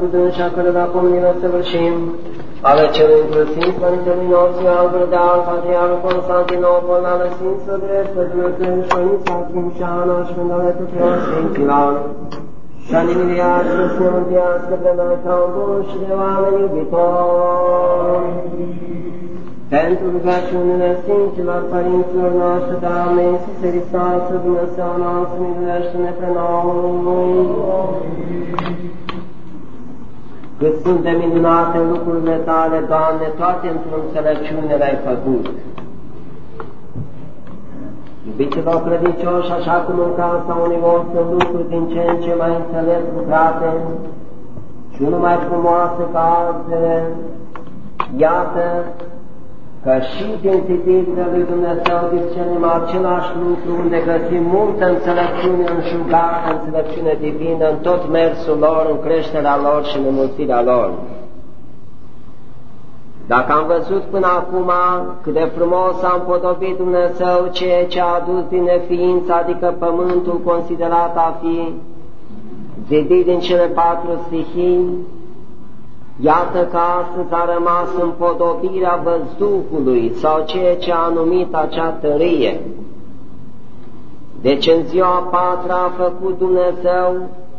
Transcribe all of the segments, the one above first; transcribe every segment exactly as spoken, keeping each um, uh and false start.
cu dânsa, cărora pomenile săvârșim, ale celui încălțit, Părintelui nostru, Albert de Al, Patriarul Constantinopol, ale Sfinților Drept, Pătrățeni, Părința, Trimșana și Vândale tuturor Sfinților, și animilească, să ne mântuiască pe noi ca un bun și de oameni iubitori. Pentru rugăciunile Sfinților Părinților noștri, Doamne Iisuse Hristos, Dumnezeu nostru, miluiește-ne pe noi. Cât sunt de minunate lucrurile Tale, Doamne, toate într-o înțelepciune le-ai făcut. Iubiților credincioși, așa cum în casa unui om sunt lucruri din ce în ce mai înțelept lucrate și unul mai frumoase ca altele, iată că și din citirile lui Dumnezeu discernim același lucru, unde găsim multă înțelepciune înșugată, înțelepciune divină în tot mersul lor, în creșterea lor și în înmulțirea lor. Dacă am văzut până acum cât de frumos a împodobit Dumnezeu ceea ce a adus din neființă, adică pământul considerat a fi zidit din cele patru stihii, iată că astăzi a rămas împodobirea văzduhului sau ceea ce a numit acea tărie. Deci în ziua patra a făcut Dumnezeu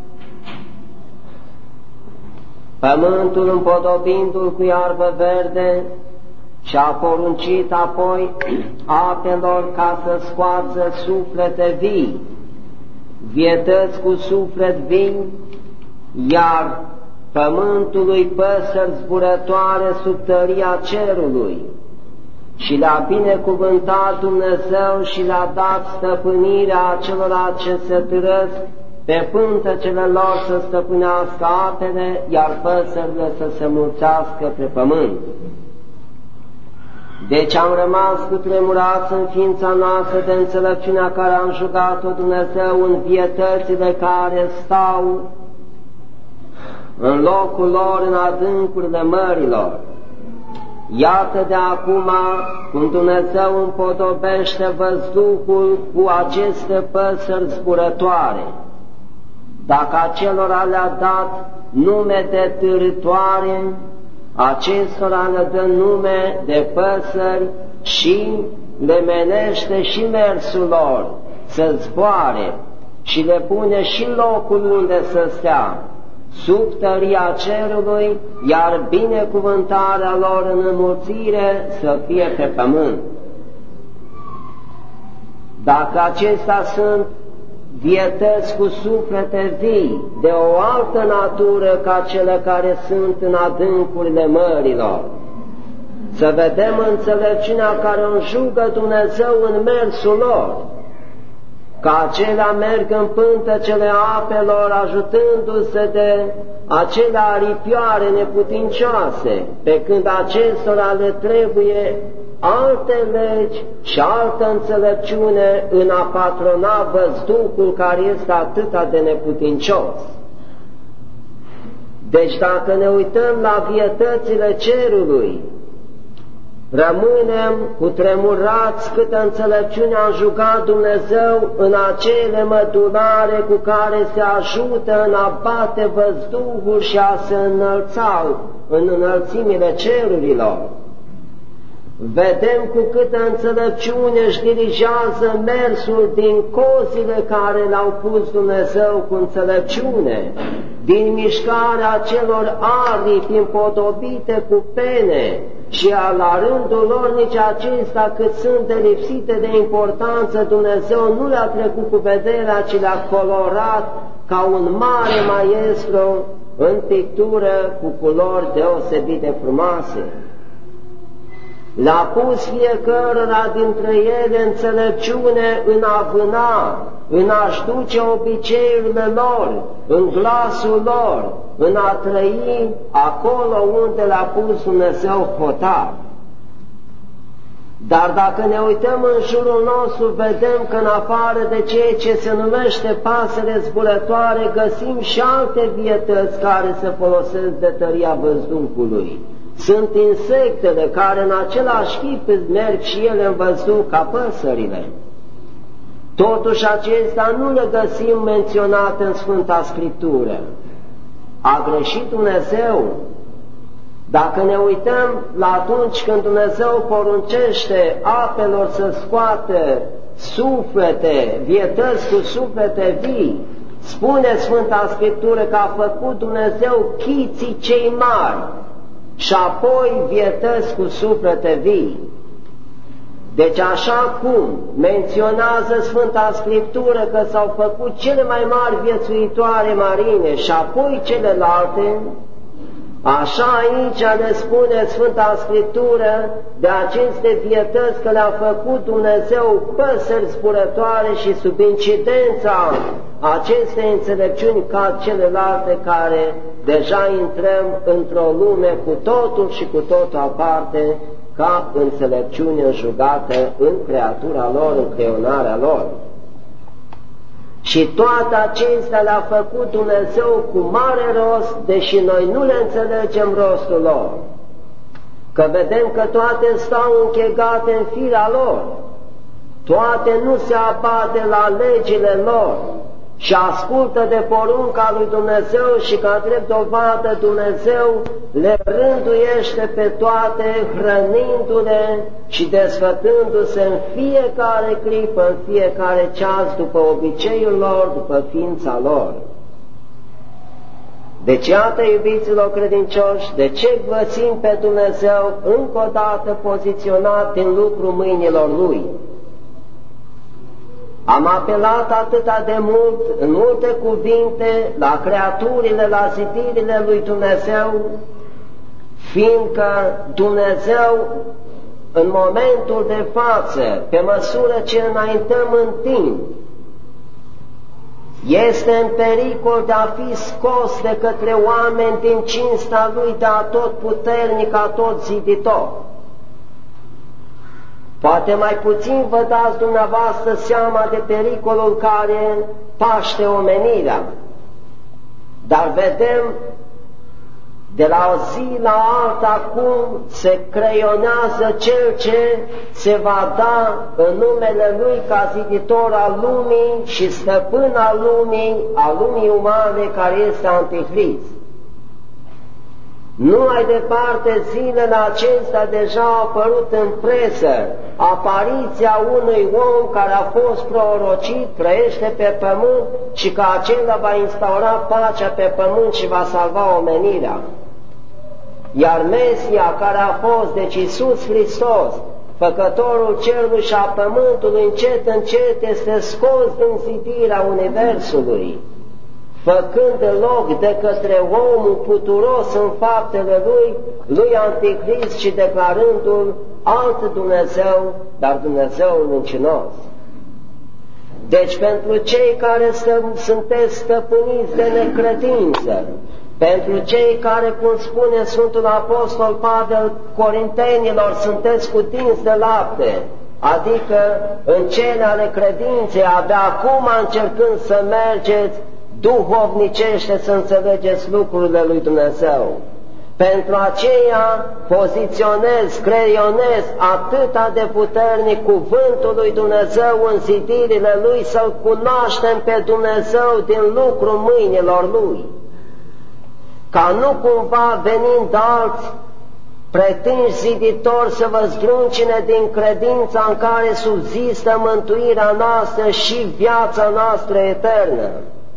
pământul împodobindu-l cu iarbă verde și a poruncit apoi apelor ca să scoată suflete vii, vietăți cu suflet vii, iar pământului păsări zburătoare sub tăria cerului, și le-a binecuvântat Dumnezeu și le-a dat stăpânirea acelora ce se târăsc pe pântecele lor să stăpânească apele, iar păsările să se mulțească pe pământ. Deci am rămas cutremurați în ființa noastră de înțelepciunea care a înjugat-o Dumnezeu în vietățile care stau în locul lor în adâncurile mărilor. Iată de acum cum Dumnezeu împodobește văzduhul cu aceste păsări zburătoare. Dacă acelora le-a dat nume de târătoare, acestora le dă nume de păsări și le menește și mersul lor să zboare și le pune și locul unde să stea, sub tăria cerului, iar binecuvântarea lor în înmulțire să fie pe pământ. Dacă acestea sunt vietăți cu suflete vii, de o altă natură ca cele care sunt în adâncurile mărilor, să vedem înțelepciunea care înjugă Dumnezeu în mersul lor, că acelea merg în pântecele apelor, ajutându-se de acele aripioare neputincioase, pe când acestora le trebuie alte legi și altă înțelepciune în a patrona văzduhul care este atâta de neputincios. Deci dacă ne uităm la vietățile cerului, rămânem cutremurați câtă înțelepciune a înjugat Dumnezeu în acele mădulare cu care se ajută în a bate văzduhul și a se înălța în înălțimile cerurilor. Vedem cu câtă înțelepciune își dirigează mersul din cozile care le-au pus Dumnezeu cu înțelepciune, din mișcarea celor aripi împodobite cu pene, și la rândul lor nici acestea, cât sunt de lipsite de importanță, Dumnezeu nu le-a trecut cu vederea, ci le-a colorat ca un mare maestru în pictură cu culori deosebit de frumoase. Le-a pus fiecărora dintre ele înțelepciune în a vâna, în a-și duce obiceiurile lor, în glasul lor, în a trăi acolo unde le-a pus Dumnezeu hotar. Dar dacă ne uităm în jurul nostru, vedem că în afară de ceea ce se numește pasăre zburătoare, găsim și alte vietăți care se folosesc de tăria văzduhului. Sunt insectele care în același chip merg și ele în văzduh ca păsările. Totuși acestea nu le găsim menționate în Sfânta Scriptură. A greșit Dumnezeu? Dacă ne uităm la atunci când Dumnezeu poruncește apelor să scoată suflete, vietăți cu suflete vii, spune Sfânta Scriptură că a făcut Dumnezeu chiții cei mari și apoi vietăți cu suflete vii. Deci așa cum menționează Sfânta Scriptură că s-au făcut cele mai mari viețuitoare marine și apoi celelalte, așa aici ne spune Sfânta Scriptură de aceste vietăți că le-a făcut Dumnezeu păsări zburătoare și sub incidența acestei înțelepciuni ca celelalte care deja intrăm într-o lume cu totul și cu totul aparte ca înțelepciune înjugată în creatura lor, în creionarea lor. Și toate acestea le-a făcut Dumnezeu cu mare rost, deși noi nu le înțelegem rostul lor. Că vedem că toate stau închegate în firea lor, toate nu se abate la legile lor și ascultă de porunca lui Dumnezeu și ca drept dovadă Dumnezeu le rânduiește pe toate, hrănindu-le și desfătându-se în fiecare clipă, în fiecare ceas, după obiceiul lor, după ființa lor. Deci, iată, iubiților credincioși, de ce găsim pe Dumnezeu încă o dată poziționat din lucru mâinilor Lui? Am apelat atâta de mult, în multe cuvinte, la creaturile, la zidirile lui Dumnezeu, fiindcă Dumnezeu, în momentul de față, pe măsură ce înaintăm în timp, este în pericol de a fi scos de către oameni din cinsta Lui de atotputernic, atot ziditor. Poate mai puțin vă dați dumneavoastră seama de pericolul care paște omenirea, dar vedem de la o zi la alta cum se creionează cel ce se va da în numele Lui ca ziditor al lumii și stăpân al lumii, al lumii umane, care este Antichrist. Nu mai departe, zilele acestea deja au apărut în presă apariția unui om care a fost prorocit, trăiește pe pământ și că acela va instaura pacea pe pământ și va salva omenirea. Iar Mesia, care a fost, deci Iisus Hristos, Făcătorul cerului și a pământului, încet, încet este scos din zidirea universului, făcând loc de către omul puturos în faptele lui, lui Antichrist și declarându-l alt Dumnezeu, dar Dumnezeul mincinos. Deci pentru cei care sunteți stăpâniți de necredință, pentru cei care, cum spune Sfântul Apostol Pavel Corintenilor, sunteți cutinți de lapte, adică în cele ale credinței, abia acum încercând să mergeți duhovnicește să înțelegeți lucrurile lui Dumnezeu. Pentru aceea poziționez, creionez atâta de puternic cuvântul lui Dumnezeu în zidirile Lui, să-L cunoaștem pe Dumnezeu din lucrul mâinilor Lui, ca nu cumva venind alți pretinși ziditori să vă zdruncine din credința în care subzistă mântuirea noastră și viața noastră eternă.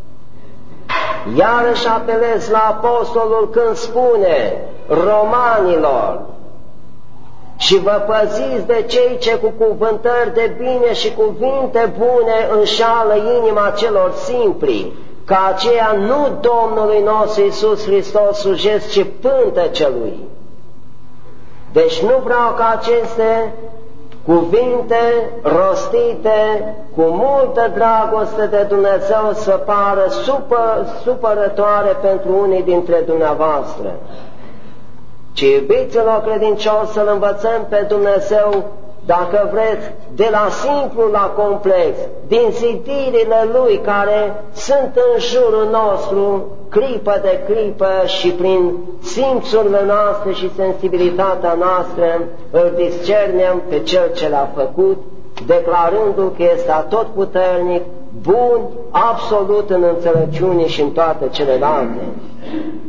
Iarăși apelez la apostolul când spune romanilor: și vă păziți de cei ce cu cuvântări de bine și cuvinte bune înșală inima celor simpli, ca aceea nu Domnului nostru Iisus Hristos slujesc, ci pântecelui. Deci nu vreau ca aceste cuvinte rostite cu multă dragoste de Dumnezeu să pară supă, supărătoare pentru unii dintre dumneavoastră, ci, iubiților credincioși, să-L învățăm pe Dumnezeu, dacă vreți, de la simplu la complex, din zidirile Lui care sunt în jurul nostru, clipă de clipă, și prin simțurile noastre și sensibilitatea noastră îl discernem pe Cel ce l-a făcut, declarându-l că este atotputernic, bun, absolut în înțelepciune și în toate celelalte.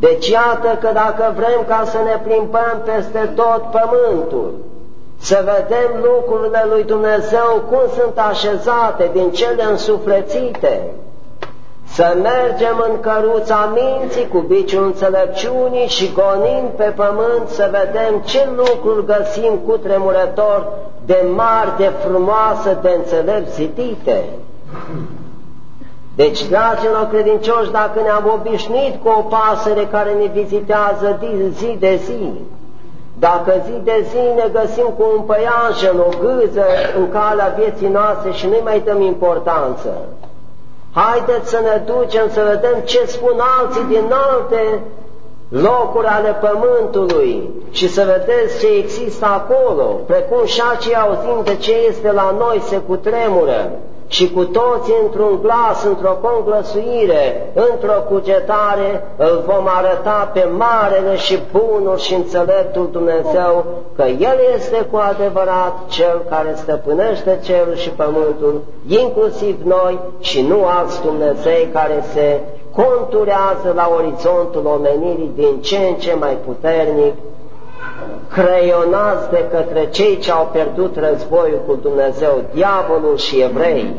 Deci iată că dacă vrem ca să ne plimbăm peste tot pământul, să vedem lucrurile lui Dumnezeu cum sunt așezate din cele însuflețite, să mergem în căruța minții cu biciul înțelepciunii și gonind pe pământ să vedem ce lucruri găsim cu tremurător de mari, de frumoase, de înțelepți zidite. Deci, dragilor credincioși, dacă ne-am obișnuit cu o pasăre care ne vizitează zi de zi, dacă zi de zi ne găsim cu un păianjen, o gâză în calea vieții noastre și nu-i mai dăm importanță, haideți să ne ducem să vedem ce spun alții din alte locuri ale pământului și să vedeți ce există acolo, precum și acei auzind de ce este la noi se cutremură și cu toții într-un glas, într-o conglăsuire, într-o cugetare, îl vom arăta pe marele și bunul și înțeleptul Dumnezeu că El este cu adevărat Cel care stăpânește cerul și pământul, inclusiv noi și nu alți Dumnezei care se conturează la orizontul omenirii din ce în ce mai puternic, creionați de către cei ce au pierdut războiul cu Dumnezeu, diavolul și evreii.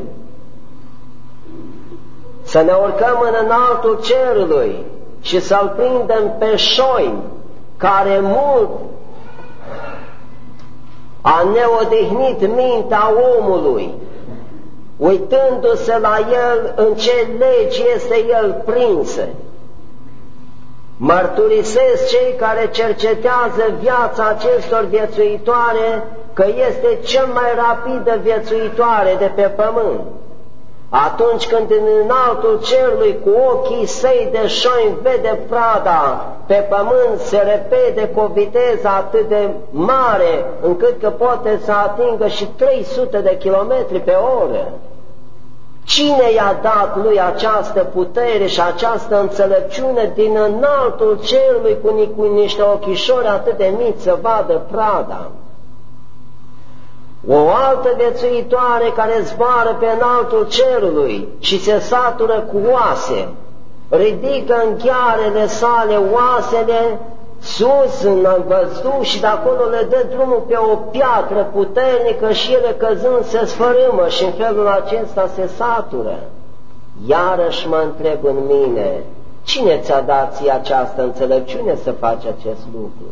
Să ne urcăm în înaltul cerului și să-L prindem pe șoim, care mult a neodihnit mintea omului, uitându-se la el în ce legi este el prins. Mărturisesc cei care cercetează viața acestor viețuitoare că este cel mai rapidă viețuitoare de pe pământ. Atunci când în înaltul cerului cu ochii săi de șoim vede prada pe pământ se repede cu o viteză atât de mare încât că poate să atingă și trei sute de kilometri pe oră. Cine i-a dat lui această putere și această înțelepciune din înaltul cerului cu, cu niște ochișori atât de mici să vadă prada? O altă viețuitoare care zboară pe înaltul cerului și se satură cu oase, ridică în ghearele sale oasele sus în văzduh și de acolo le dă drumul pe o piatră puternică și ele căzând se sfărâmă și în felul acesta se satură. Iarăși mă întreb în mine, cine ți-a dat ție această înțelepciune să faci acest lucru?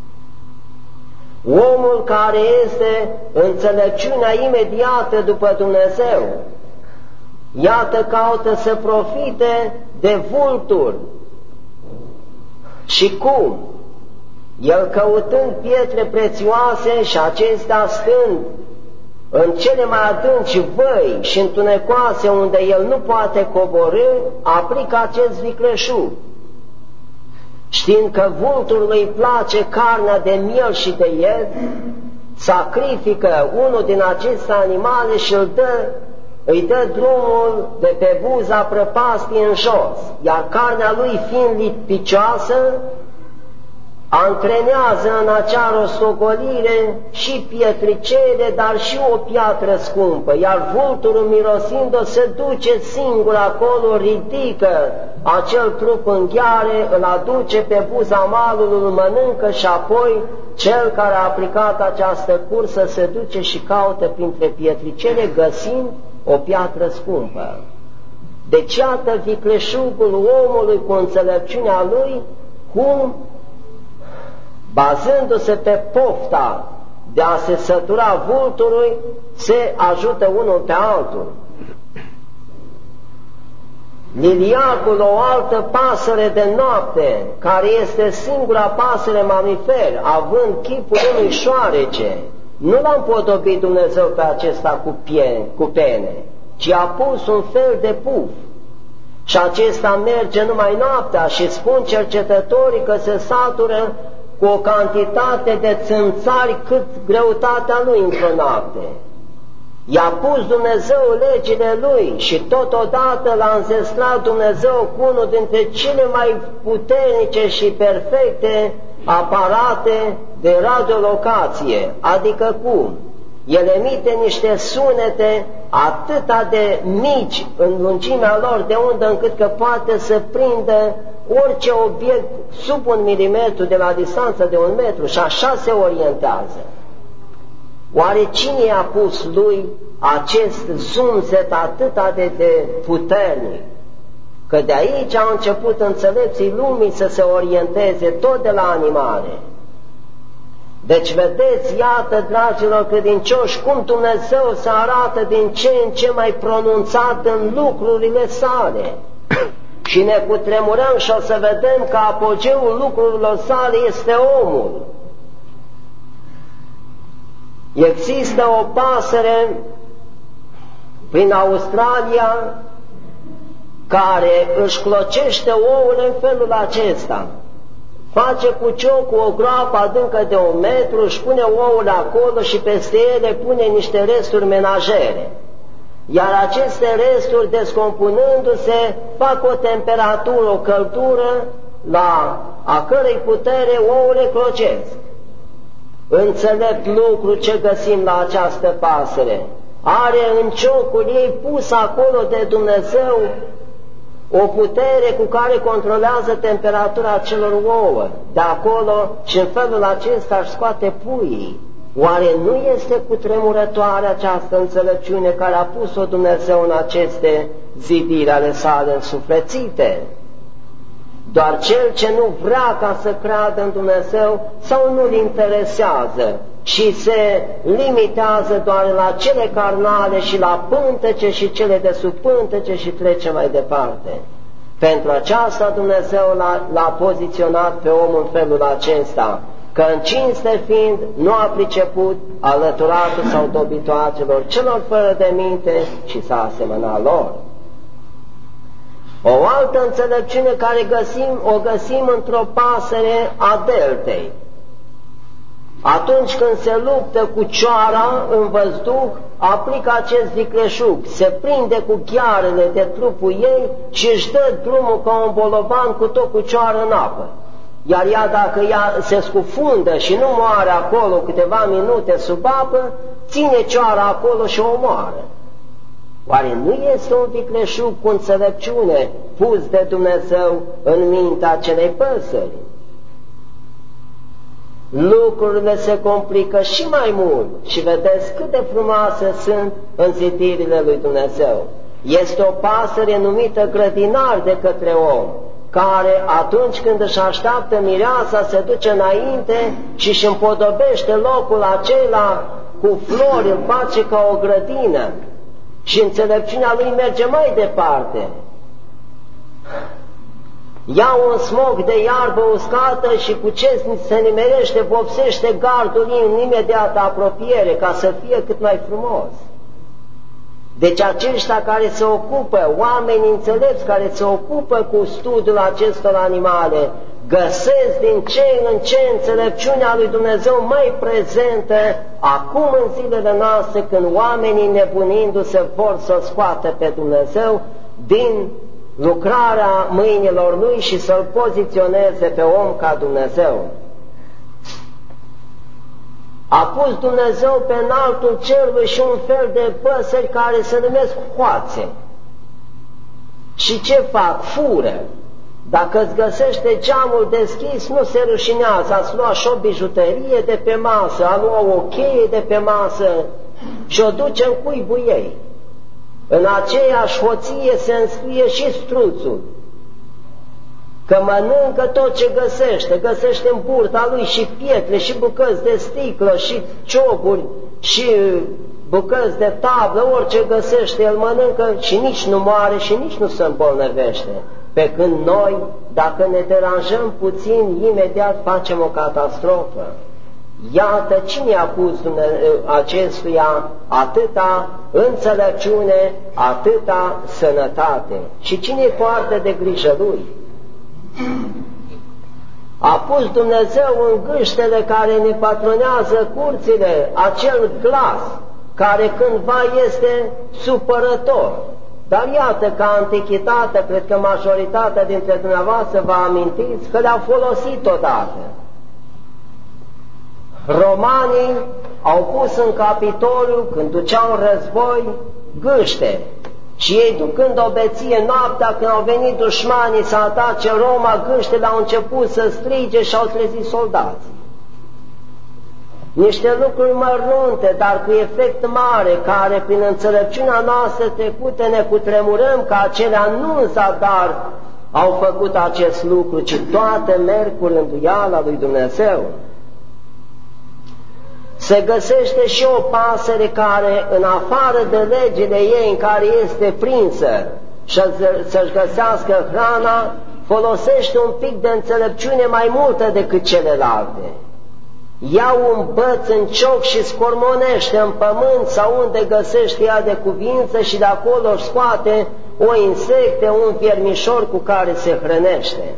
Omul care este înțelepciunea imediată după Dumnezeu, iată caută să profite de vulturi. Și cum? El căutând pietre prețioase și acestea stând în cele mai adânci văi și întunecoase unde el nu poate coborî, aplică acest vicleșug. Știind că vulturului îi place carnea de miel și de ied, sacrifică unul din aceste animale și îl dă, îi dă drumul de pe buza prăpastii în jos, iar carnea lui fiind lipicioasă, antrenează în acea rostogolire și pietricele, dar și o piatră scumpă, iar vulturul mirosind-o se duce singur acolo, ridică acel trup în gheare, îl aduce pe buza malului, îl mănâncă și apoi cel care a aplicat această cursă se duce și caută printre pietricele, găsind o piatră scumpă. Deci iată vicleșugul omului cu înțelepciunea lui, cum, bazându-se pe pofta de a se sătura vulturului, se ajută unul pe altul. Liliacul, o altă pasăre de noapte, care este singura pasăre mamifer, având chipul unui șoarece, nu l-a împodobit Dumnezeu pe acesta cu, pie, cu pene, ci a pus un fel de puf. Și acesta merge numai noaptea și spun cercetătorii că se satură cu o cantitate de țânțari cât greutatea lui într-o noapte. I-a pus Dumnezeu legile lui și totodată l-a înzestrat Dumnezeu cu unul dintre cele mai puternice și perfecte aparate de radiolocație, adică cum? El emite niște sunete atâta de mici în lungimea lor de undă încât că poate să prindă orice obiect sub un milimetru de la distanță de un metru și așa se orientează. Oare cine i-a pus lui acest zumzet atât de, de puternic? Că de aici au început înțelepții lumii să se orienteze tot de la animale. Deci vedeți, iată, dragilor credincioși, cum Dumnezeu se arată din ce în ce mai pronunțat în lucrurile sale. Și ne cutremurăm și o să vedem că apogeul lucrurilor sale este omul. Există o pasăre prin Australia care își clocește ouăle în felul acesta. Face cu ciocul o groapă adâncă de un metru, își pune ouăle acolo și peste ele pune niște resturi menajere. Iar aceste resturi, descompunându-se, fac o temperatură, o căldură, la a cărei putere ouăle clocesc. Înțelept lucru ce găsim la această pasăre. Are în ciocul ei pus acolo de Dumnezeu o putere cu care controlează temperatura celor ouă. De acolo și în felul acesta își scoate puii. Oare nu este cutremurătoare această înțelepciune care a pus-o Dumnezeu în aceste zidiri ale sale însuflețite? Doar cel ce nu vrea ca să creadă în Dumnezeu sau nu-l interesează și se limitează doar la cele carnale și la pântece și cele de sub pântece și trece mai departe. Pentru aceasta Dumnezeu l-a poziționat pe om în felul acesta, că în cinste fiind nu a priceput alăturatul sau dobitoacelor celor fără de minte și s-a asemănat lor. O altă înțelepciune care găsim, o găsim într-o pasăre a deltei. Atunci când se luptă cu cioara în văzduh, aplică acest vicleșug, se prinde cu ghearele de trupul ei și își dă drumul ca un bolovan cu tot cu cioară în apă. Iar ea, dacă ea se scufundă și nu moare acolo câteva minute sub apă, ține cioara acolo și o omoară. Oare nu este un vicleșug cu înțelepciune pus de Dumnezeu în mintea acelei păsări? Lucrurile se complică și mai mult și vedeți cât de frumoase sunt în zidirile lui Dumnezeu. Este o pasăre numită grădinar de către om, care atunci când își așteaptă mireasa se duce înainte și își împodobește locul acela cu flori, îl face ca o grădină. Și înțelepciunea lui merge mai departe. Ia un smog de iarbă uscată și cu ce se nimerește, vopsește gardul în imediată apropiere, ca să fie cât mai frumos. Deci aceștia care se ocupă, oamenii înțelepți care se ocupă cu studiul acestor animale, găsesc din ce în ce înțelepciunea lui Dumnezeu mai prezentă acum în zilele noastre, când oamenii nebunindu-se vor să scoată pe Dumnezeu din lucrarea mâinilor lui și să-l poziționeze pe om ca Dumnezeu. A pus Dumnezeu pe înaltul cerului și un fel de păsări care se numesc hoațe. Și ce fac? Fură. Dacă îți găsește geamul deschis, nu se rușinează, ați lua și o bijuterie de pe masă, a lua o cheie de pe masă și o duce în cuibul ei. În aceeași hoție se înscrie și struțul, că mănâncă tot ce găsește, găsește în burta lui și pietre, și bucăți de sticlă, și cioburi, și bucăți de tablă, orice găsește, el mănâncă și nici nu moare și nici nu se îmbolnăvește. Pe când noi, dacă ne deranjăm puțin, imediat facem o catastrofă. Iată cine a pus acestuia atâta înțelepciune, atâta sănătate și cine poartă de grijă lui. A pus Dumnezeu în gâștele care ne patronează curțile acel glas care cândva este supărător. Dar iată că antichitatea, cred că majoritatea dintre dumneavoastră vă amintiți că le-au folosit odată. Romanii au pus în Capitoliu, când duceau război, gâște Și ei, ducând o beție noaptea, când au venit dușmanii să atace Roma, gâștele au început să strige și au trezit soldații. Niște lucruri mărunte, dar cu efect mare, care prin înțelepciunea noastră trecută ne cutremurăm că acelea nu în zadar au făcut acest lucru, ci toate merg cu rânduiala lui Dumnezeu. Se găsește și o pasăre care, în afară de legile ei în care este prinsă să-și găsească hrana, folosește un pic de înțelepciune mai multă decât celelalte. Ia un băț în cioc și scormonește în pământ sau unde găsește ea de cuvință și de acolo își scoate o insecte, un viermișor cu care se hrănește.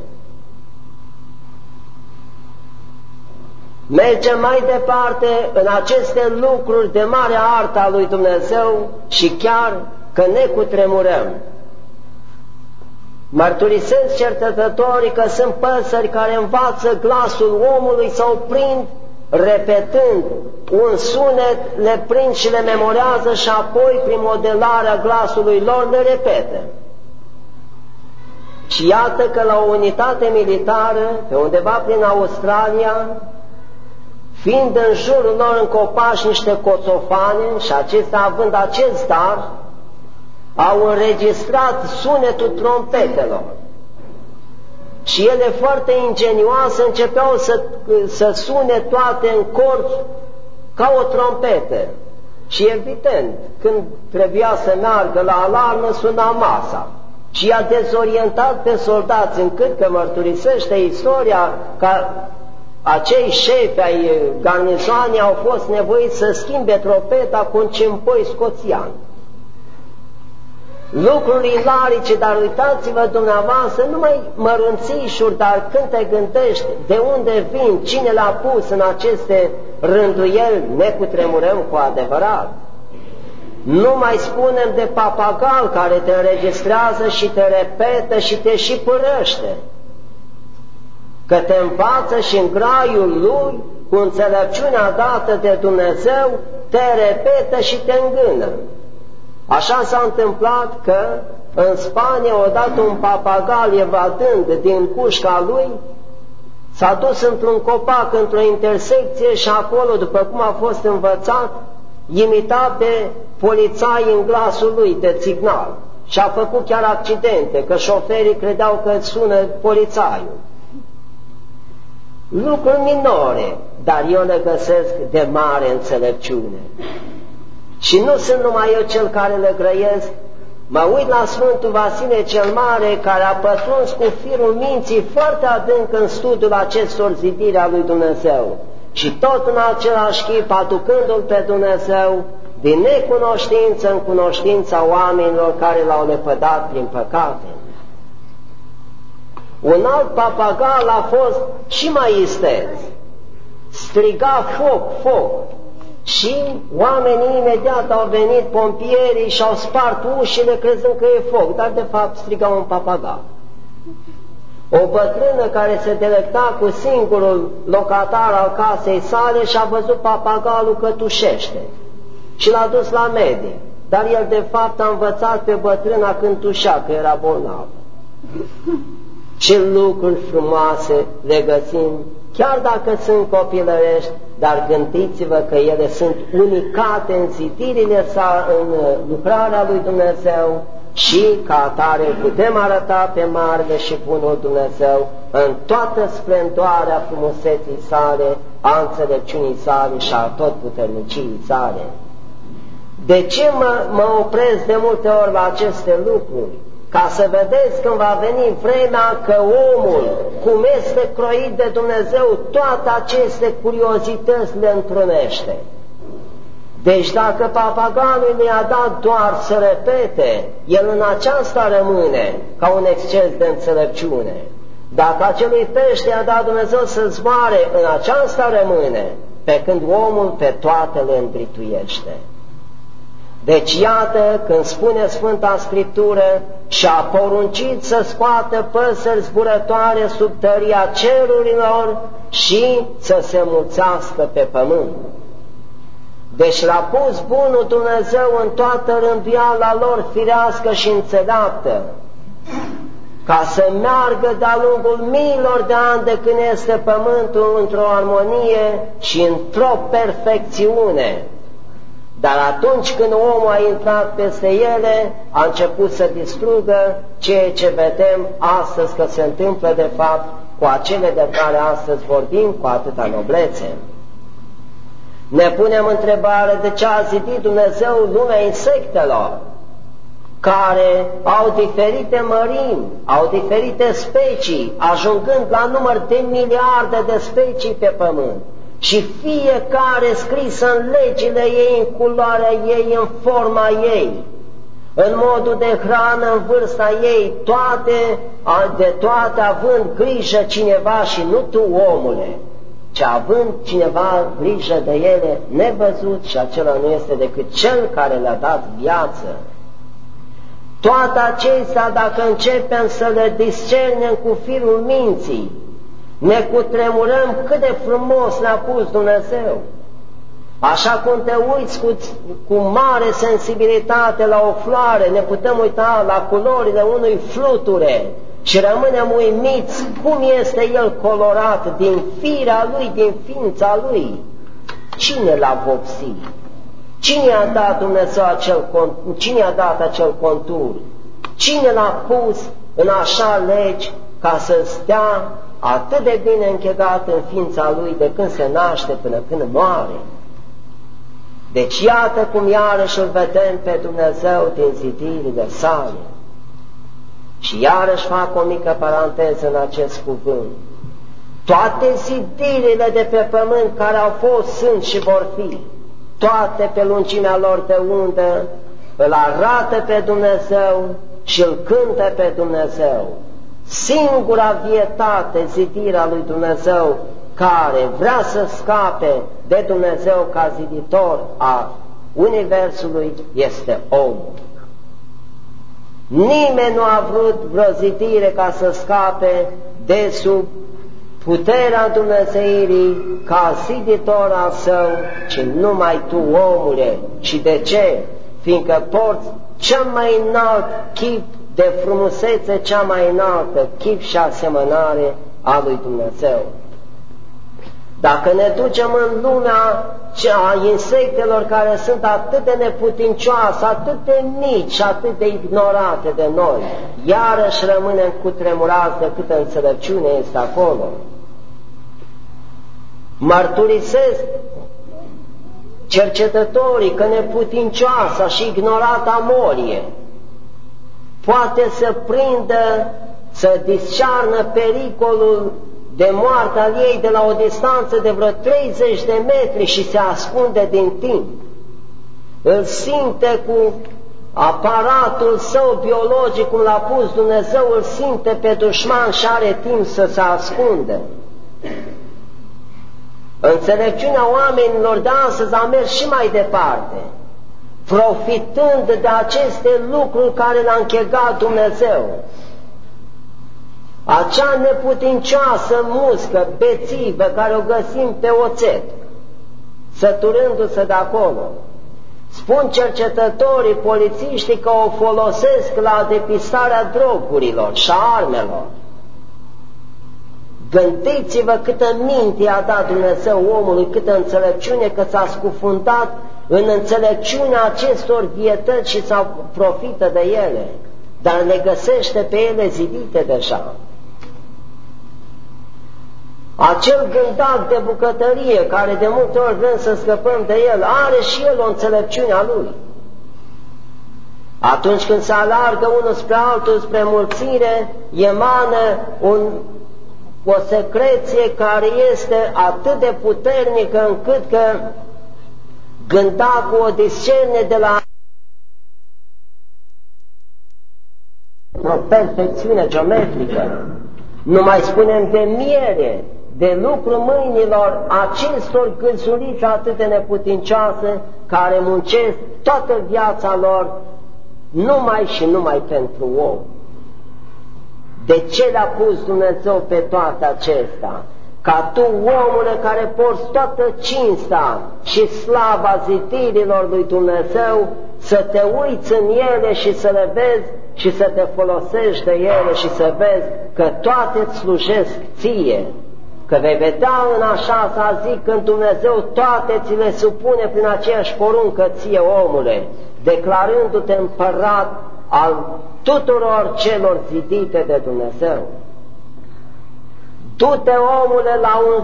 Mergem mai departe în aceste lucruri de mare artă a lui Dumnezeu și chiar că ne cutremurăm. Mărturisesc cercetătorii că sunt păsări care învață glasul omului sau prind repetând un sunet, le prind și le memorează și apoi prin modelarea glasului lor le repetă. Și iată că la o unitate militară, pe undeva prin Australia, fiind în jurul lor în copaci niște coțofane și acestea având acest dar, au înregistrat sunetul trompetelor. Și ele foarte ingenioase începeau să, să sune toate în corp ca o trompetă. Și evident, când trebuia să meargă la alarmă, suna masa. Și i-a dezorientat pe soldați, încât că mărturisește istoria că acei șefi ai garnizoanei au fost nevoiți să schimbe trompeta cu un cimpoi scoțian. Lucruri ilarice, dar uitați-vă dumneavoastră, numai mărunțișuri, dar când te gândești de unde vin, cine l-a pus în aceste rânduieli, ne cutremurăm cu adevărat. Nu mai spunem de papagal care te înregistrează și te repetă și te și părăște, că te învață și în graiul lui, cu înțelepciunea dată de Dumnezeu, te repetă și te îngână. Așa s-a întâmplat că în Spania odată un papagal, evadând din cușca lui, s-a dus într-un copac, într-o intersecție și acolo, după cum a fost învățat, imita pe polițai în glasul lui de țignal și a făcut chiar accidente, că șoferii credeau că sună polițaiul. Lucruri minore, dar eu le găsesc de mare înțelepciune. Și nu sunt numai eu cel care le grăiesc, mă uit la Sfântul Vasile cel Mare, care a pătruns cu firul minții foarte adânc în studiul acestor zidiri a lui Dumnezeu și tot în același chip aducându-L pe Dumnezeu din necunoștință în cunoștința oamenilor care l-au lepădat prin păcate. Un alt papagal a fost și mai isteț, striga foc, foc, și oamenii imediat au venit, pompierii, și au spart ușile crezând că e foc, dar de fapt striga un papagal. O bătrână care se delecta cu singurul locatar al casei sale și a văzut papagalul că tușește și l-a dus la medic, dar el de fapt a învățat pe bătrâna când tușea, că era bolnavă. Ce lucruri frumoase le găsim, chiar dacă sunt copilărești, dar gândiți-vă că ele sunt unicate în zidirile sa, în lucrarea lui Dumnezeu și ca atare putem arăta pe marele și bunul Dumnezeu în toată splendoarea frumuseții sale, a înțelepciunii sale și a totputernicii sale. De ce mă, mă opresc de multe ori la aceste lucruri? Ca să vedeți când va veni vremea că omul, cum este croit de Dumnezeu, toate aceste curiozități le întrunește. Deci dacă papagalul ne-a dat doar să repete, el în aceasta rămâne ca un exces de înțelepciune. Dacă acelui pește i-a dat Dumnezeu să zboare, în aceasta rămâne, pe când omul pe toate le îndrituiește. Deci iată când spune Sfânta Scriptură și a poruncit să scoată păsări zburătoare sub tăria cerurilor și să se mulțească pe pământ. Deci l-a pus bunul Dumnezeu în toată rânduiala lor firească și înțeleaptă, ca să meargă de-a lungul miilor de ani de când este pământul într-o armonie și într-o perfecțiune. Dar atunci când omul a intrat peste ele, a început să distrugă ceea ce vedem astăzi că se întâmplă de fapt cu acele de care astăzi vorbim cu atâta noblețe. Ne punem întrebare de ce a zidit Dumnezeu lumea insectelor, care au diferite mărimi, au diferite specii, ajungând la număr de miliarde de specii pe pământ. Și fiecare scrisă în legile ei, în culoarea ei, în forma ei, în modul de hrană, în vârsta ei, toate, de toate având grijă cineva și nu tu, omule, ci având cineva grijă de ele nevăzut și acela nu este decât cel care le-a dat viață. Toate acestea, dacă începem să le discernem cu firul minții, ne cutremurăm cât de frumos le-a pus Dumnezeu. Așa cum te uiți cu, cu mare sensibilitate la o floare, ne putem uita la culorile unui fluture și rămânem uimiți cum este el colorat din firea lui, din ființa lui. Cine l-a vopsit? Cine a dat Dumnezeu acel, cine a dat acel contur? Cine l-a pus în așa legi ca să stea atât de bine închegat în ființa lui de când se naște până când moare? Deci iată cum iarăși îl vedem pe Dumnezeu din zidirile sale. Și iarăși fac o mică paranteză în acest cuvânt. Toate zidirile de pe pământ care au fost, sunt și vor fi, toate pe lungimea lor de undă, îl arată pe Dumnezeu și îl cântă pe Dumnezeu. Singura vietate, zidirea lui Dumnezeu, care vrea să scape de Dumnezeu ca ziditor a universului, este omul. Nimeni nu a vrut vreo zidire ca să scape de sub puterea Dumnezeirii ca ziditor al său, ci numai tu, omule. Și de ce? Fiindcă porți cel mai înalt chip de frumusețe, cea mai înaltă chip și asemănare a lui Dumnezeu. Dacă ne ducem în lumea a insectelor care sunt atât de neputincioase, atât de mici, atât de ignorate de noi, iarăși rămânem cutremurați de câtă înțelepciune este acolo. Mărturisesc cercetătorii că neputincioasa și ignorata molie poate să prindă, să discearnă pericolul de moarte al ei de la o distanță de vreo treizeci de metri și se ascunde din timp. Îl simte cu aparatul său biologic, cum l-a pus Dumnezeu, îl simte pe dușman și are timp să se ascundă. Înțelepciunea oamenilor de astăzi a mers și mai departe, profitând de aceste lucruri care le-a închegat Dumnezeu. Acea neputincioasă muscă bețivă care o găsim pe oțet, săturându-se de acolo. Spun cercetătorii, polițiștii că o folosesc la depistarea drogurilor și a armelor. Gândiți-vă câtă minte a dat Dumnezeu omului, câtă înțelepciune, că s-a scufundat în înțelepciunea acestor vietăți și s-a profită de ele, dar le găsește pe ele zidite deja. Acel gândac de bucătărie, care de multe ori vrem să scăpăm de el, are și el o înțelepciune a lui. Atunci când se alargă unul spre altul, spre mulțire, emană un, o secreție care este atât de puternică încât că gândacul o discerne de la o perfecțiune geometrică. Nu mai spunem de miere, de lucru mâinilor acestor gânzuriți atât de neputincioase care muncesc toată viața lor numai și numai pentru om. De ce le-a pus Dumnezeu pe toate acestea? ca tu, omule, care porți toată cinsta și slava zidirilor lui Dumnezeu, să te uiți în ele și să le vezi și să te folosești de ele și să vezi că toate îți slujesc ție. Că vei vedea în așa sa zi când Dumnezeu toate ți le supune prin aceeași poruncă ție, omule, declarându-te împărat al tuturor celor zidite de Dumnezeu. Du-te, omule, la, un,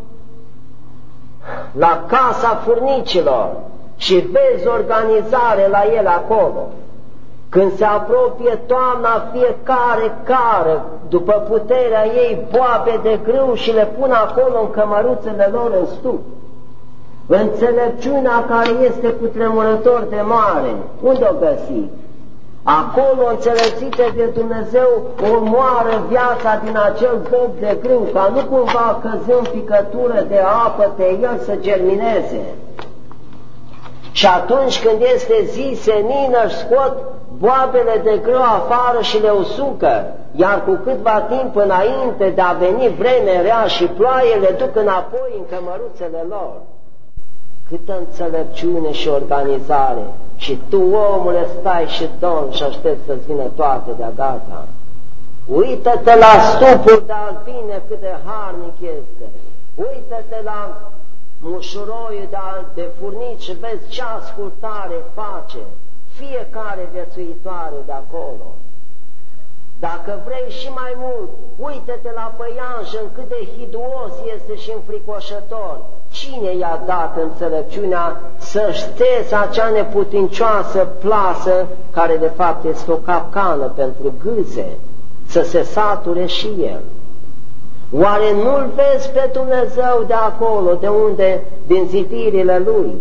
la casa furnicilor și vezi organizare la el acolo. Când se apropie toamna, fiecare care, după puterea ei, boabe de grâu și le pun acolo în cămăruțele lor în stup. Înțelepciunea care este cutremurător de mare, unde o găsi? Acolo, înțelepțite de Dumnezeu, omoară viața din acel bob de grâu, ca nu cumva căzând picătură de apă pe el să germineze. Și atunci când este zi senină, își scot boabele de grâu afară și le usucă, iar cu câtva timp înainte de a veni vreme rea și ploaie, le duc înapoi în cămăruțele lor. Câtă înțelepciune și organizare! Și tu, omule, stai și dormi și aștepți să-ți vină toate de-a gata. Uită-te la stupul de albine cât de harnic este. Uită-te la mușuroiul de, de furnici și vezi ce ascultare face fiecare viețuitoare de acolo. Dacă vrei și mai mult, uită-te la păianjen cât de hiduos este și înfricoșător. Cine i-a dat înțelepciunea să șteți acea neputincioasă plasă, care de fapt este o capcană pentru gâze, să se sature și el? Oare nu-L vezi pe Dumnezeu de acolo, de unde, din zidirile Lui?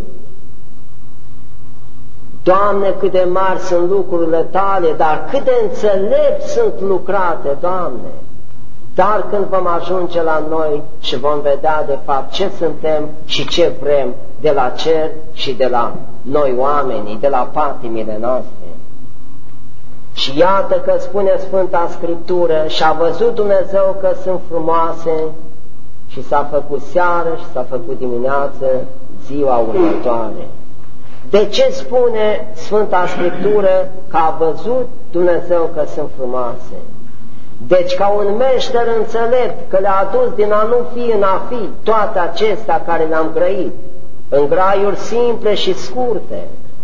Doamne, cât de mari sunt lucrurile Tale, dar cât de înțelepți sunt lucrate, Doamne! Dar când vom ajunge la noi și vom vedea de fapt ce suntem și ce vrem de la cer și de la noi oamenii, de la patimile noastre. Și iată că spune Sfânta Scriptură, și-a văzut Dumnezeu că sunt frumoase și s-a făcut seară și s-a făcut dimineață ziua următoare. De ce spune Sfânta Scriptură că a văzut Dumnezeu că sunt frumoase? Deci ca un meșter înțelept că le-a adus din a nu fi în a fi toate acestea care le-am grăit, în graiuri simple și scurte.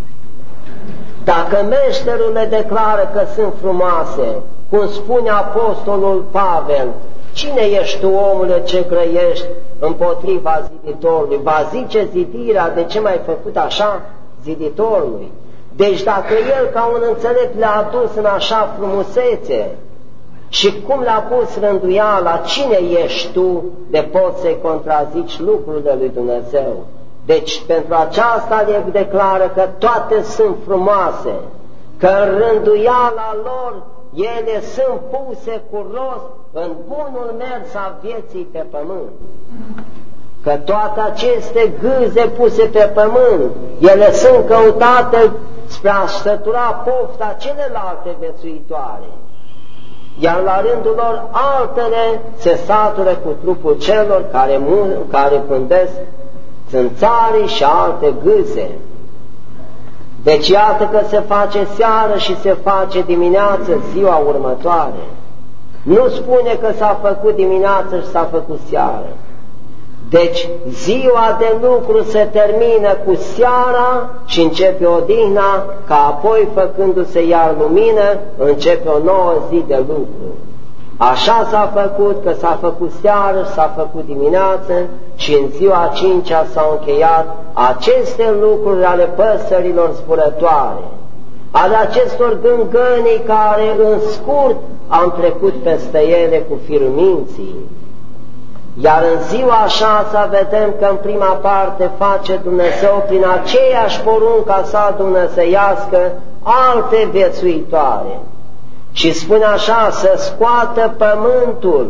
Dacă meșterul le declară că sunt frumoase, cum spune Apostolul Pavel, cine ești tu, omule, ce grăiești împotriva ziditorului? Va zice zidirea, de ce m-ai făcut așa, ziditorului? Deci dacă el ca un înțelept le-a adus în așa frumusețe, și cum le-a pus rânduiala, cine ești tu de poți să-i contrazici lucrurile lui Dumnezeu? Deci pentru aceasta le declară că toate sunt frumoase, că în rânduiala lor ele sunt puse cu rost în bunul mers al vieții pe pământ. Că toate aceste gâze puse pe pământ, ele sunt căutate spre a sătura pofta celelalte viețuitoare, iar la rândul lor altele se satură cu trupul celor care, care pândesc țânțarii și alte gâze. Deci iată că se face seară și se face dimineață ziua următoare. Nu spune că s-a făcut dimineață și s-a făcut seară. Deci ziua de lucru se termină cu seara și începe odihna, ca apoi, făcându-se iar lumină, începe o nouă zi de lucru. Așa s-a făcut, că s-a făcut seară și s-a făcut dimineață și în ziua a cincea s-au încheiat aceste lucruri ale păsărilor zburătoare, ale acestor gângănii care în scurt am trecut peste ele cu firul minții. Iar în ziua a șasea vedem că în prima parte face Dumnezeu prin aceeași porunca sa dumnezeiască alte viețuitoare. Și spune așa, să scoată pământul,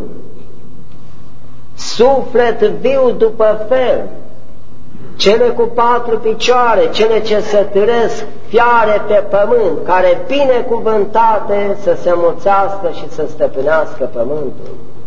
suflet viu după fel, cele cu patru picioare, cele ce se târăsc fiare pe pământ, care binecuvântate să se mulțească și să stăpânească pământul.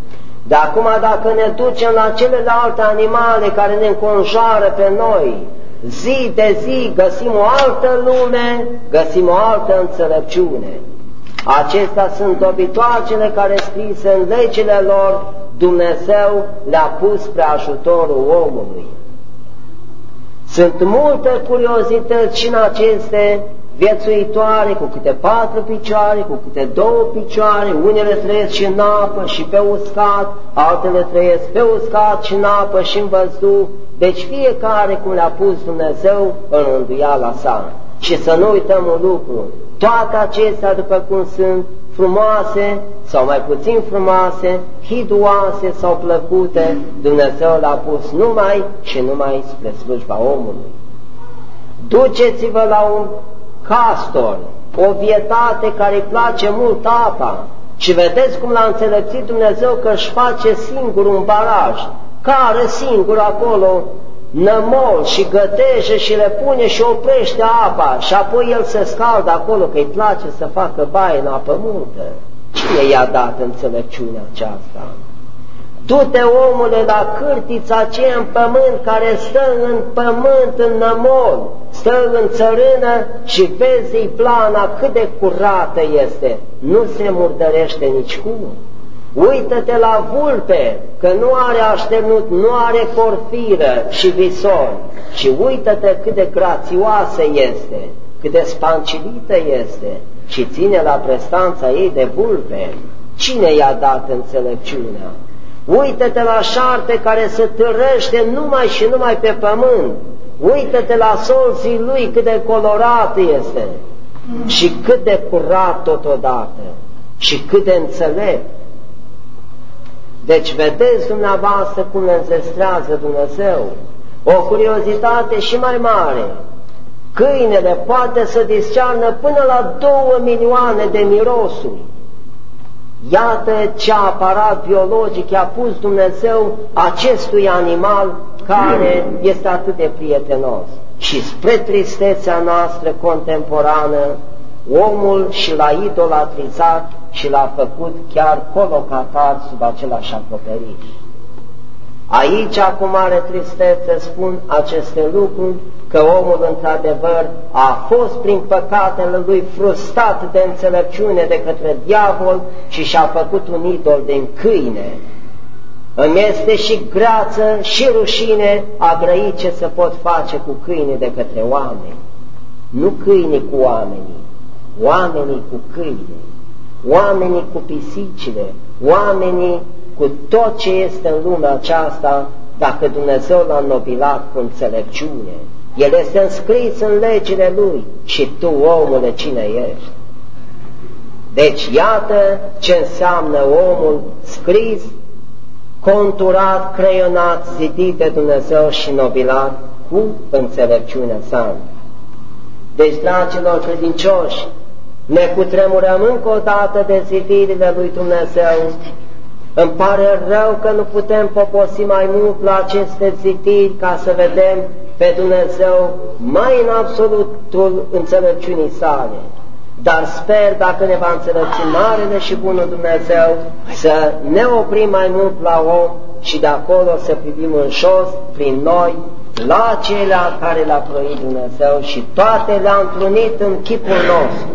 De acum, dacă ne ducem la celelalte animale care ne înconjoară pe noi, zi de zi găsim o altă lume, găsim o altă înțelepciune. Acestea sunt dobitoacele care, scrise în legile lor, Dumnezeu le-a pus spre ajutorul omului. Sunt multe curiozități și în aceste viețuitoare, cu câte patru picioare, cu câte două picioare, unele trăiesc și în apă și pe uscat, altele trăiesc pe uscat și în apă și în văzduh, deci fiecare cum le-a pus Dumnezeu în rânduiala sa. Și să nu uităm un lucru, toate acestea, după cum sunt, frumoase sau mai puțin frumoase, hiduoase sau plăcute, Dumnezeu le-a pus numai și numai spre slujba omului. Duceți-vă la un castor, o vietate care îi place mult apa, și vedeți cum l-a înțelepțit Dumnezeu că își face singur un baraj, care singur acolo nămol și gătește și le pune și oprește apa și apoi el se scaldă acolo că îi place să facă baie în apă multă. Cine i-a dat înțelepciunea aceasta? Du-te, omule, la cârtița aceea în pământ care stă în pământ, în nămol, stă în țărână și vezi plana cât de curată este, nu se murdărește nicicum. Uită-te la vulpe, că nu are așternut, nu are porfiră și visor, și uită-te cât de grațioasă este, cât de spancilită este, și ține la prestanța ei de vulpe. Cine i-a dat înțelepciunea? Uită-te la șarpe care se târăște numai și numai pe pământ, uită-te la solții lui cât de colorat este și cât de curat totodată și cât de înțelept. Deci vedeți dumneavoastră cum ne înzestrează Dumnezeu. O curiozitate și mai mare. Câinele poate să discearnă până la două milioane de mirosuri. Iată ce aparat biologic i-a pus Dumnezeu acestui animal care este atât de prietenos. Și spre tristețea noastră contemporană, omul și l-a idolatrizat și l-a făcut chiar colocatar sub același acoperiș. Aici, cu mare tristețe, spun aceste lucruri, că omul, într-adevăr, a fost prin păcatele lui frustrat de înțelepciune de către diavol și și-a făcut un idol din câine. Îmi este și greață și rușine a grăi ce se pot face cu câine de către oameni. Nu câinii cu oamenii, oamenii cu câine, oamenii cu pisicile, oamenii cu tot ce este în lumea aceasta, dacă Dumnezeu l-a înnobilat cu înțelepciune. El este înscris în legile Lui și tu, omule, cine ești? Deci iată ce înseamnă omul scris, conturat, creionat, zidit de Dumnezeu și nobilat cu înțelepciunea sa. Deci, dragilor credincioși, ne cutremurăm încă o dată de zidirile lui Dumnezeu. Îmi pare rău că nu putem poposi mai mult la aceste zidiri ca să vedem pe Dumnezeu mai în absolutul înțelepciunii sale. Dar sper, dacă ne va înțelepți marele și bunul Dumnezeu, să ne oprim mai mult la om și de acolo să privim în jos, prin noi, la acelea care le-a proit Dumnezeu și toate le-a întrunit în chipul nostru.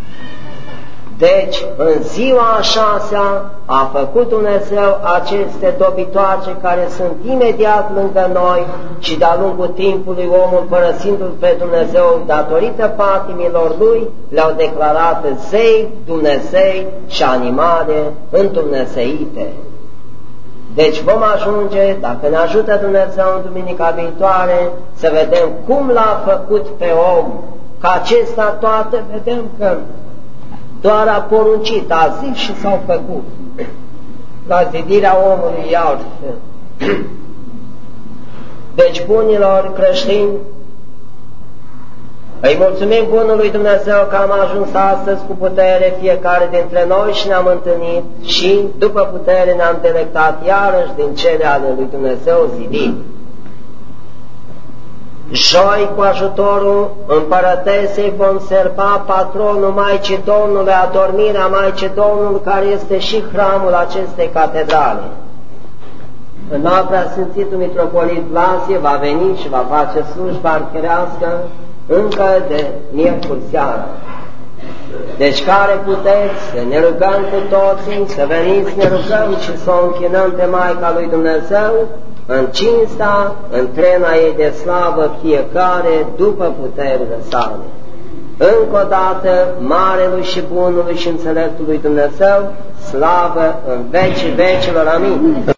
Deci, în ziua a șasea a făcut Dumnezeu aceste dobitoace care sunt imediat lângă noi și de-a lungul timpului omul, părăsindu-L pe Dumnezeu datorită patimilor Lui, le-au declarat zei, Dumnezei și animale îndumnezeite. Deci vom ajunge, dacă ne ajută Dumnezeu în duminica viitoare, să vedem cum l-a făcut pe om, că acesta toate vedem că doar a poruncit, a zis și s-au făcut. La zidirea omului altfel. Deci, bunilor creștini, îi mulțumim bunului Dumnezeu că am ajuns astăzi cu putere fiecare dintre noi și ne-am întâlnit și, după putere, ne-am delectat iarăși din cele ale lui Dumnezeu zidit. Joi, cu ajutorul împărătesei, vom serba patronul Maicii Domnului, adormirea Maicii Domnului, care este și hramul acestei catedrale. Înalt Preasfințitul Mitropolit Vlasie va veni și va face slujba arhierească încă de miercuri seara. Deci care puteți să ne rugăm cu toții, să veniți, ne rugăm și să o închinăm pe Maica lui Dumnezeu, în cinsta, în trena ei de slavă, fiecare după puterile sale. Încă o dată, Marelui și Bunului și Înțeleptului Dumnezeu, slavă în vecii vecilor, amin.